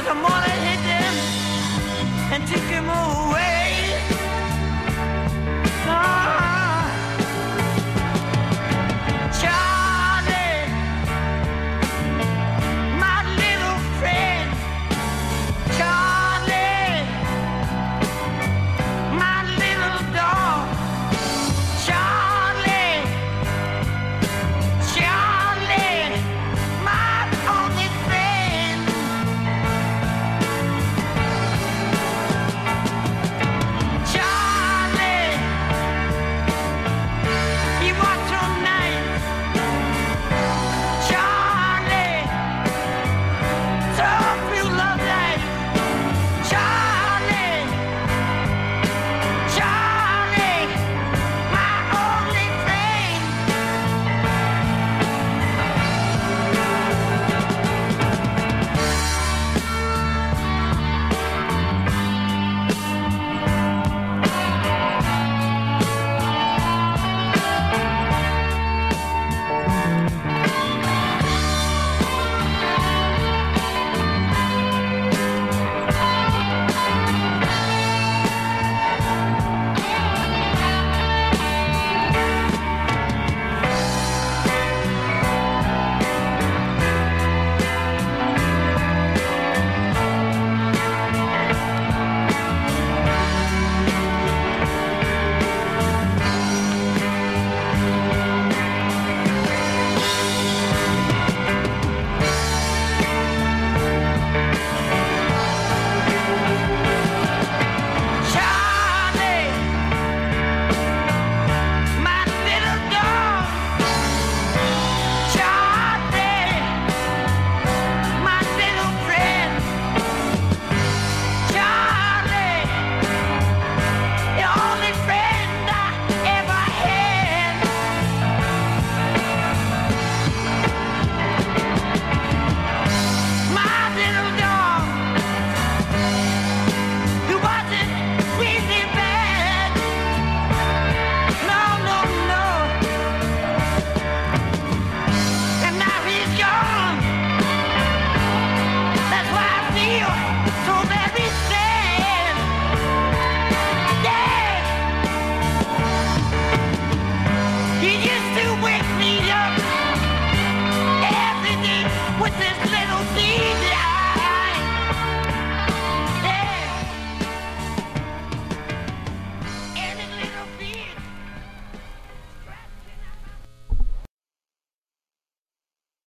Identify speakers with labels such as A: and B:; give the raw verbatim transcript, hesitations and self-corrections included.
A: 'cause the morning hit them and took him away. Ah, Charlie, my little friend. Charlie, my little dog. Charlie, Charlie, my only friend. Charlie, he walks all night. Charlie, so few love life. Charlie, Charlie, my only friend. Charlie, my little dog. Charlie, my little friend. Charlie, the only friend I ever had. My little dog, who wasn't really bad. No, no, no. And now he's gone. That's why I feel so very sad. Yeah. He used to wake me up every day with his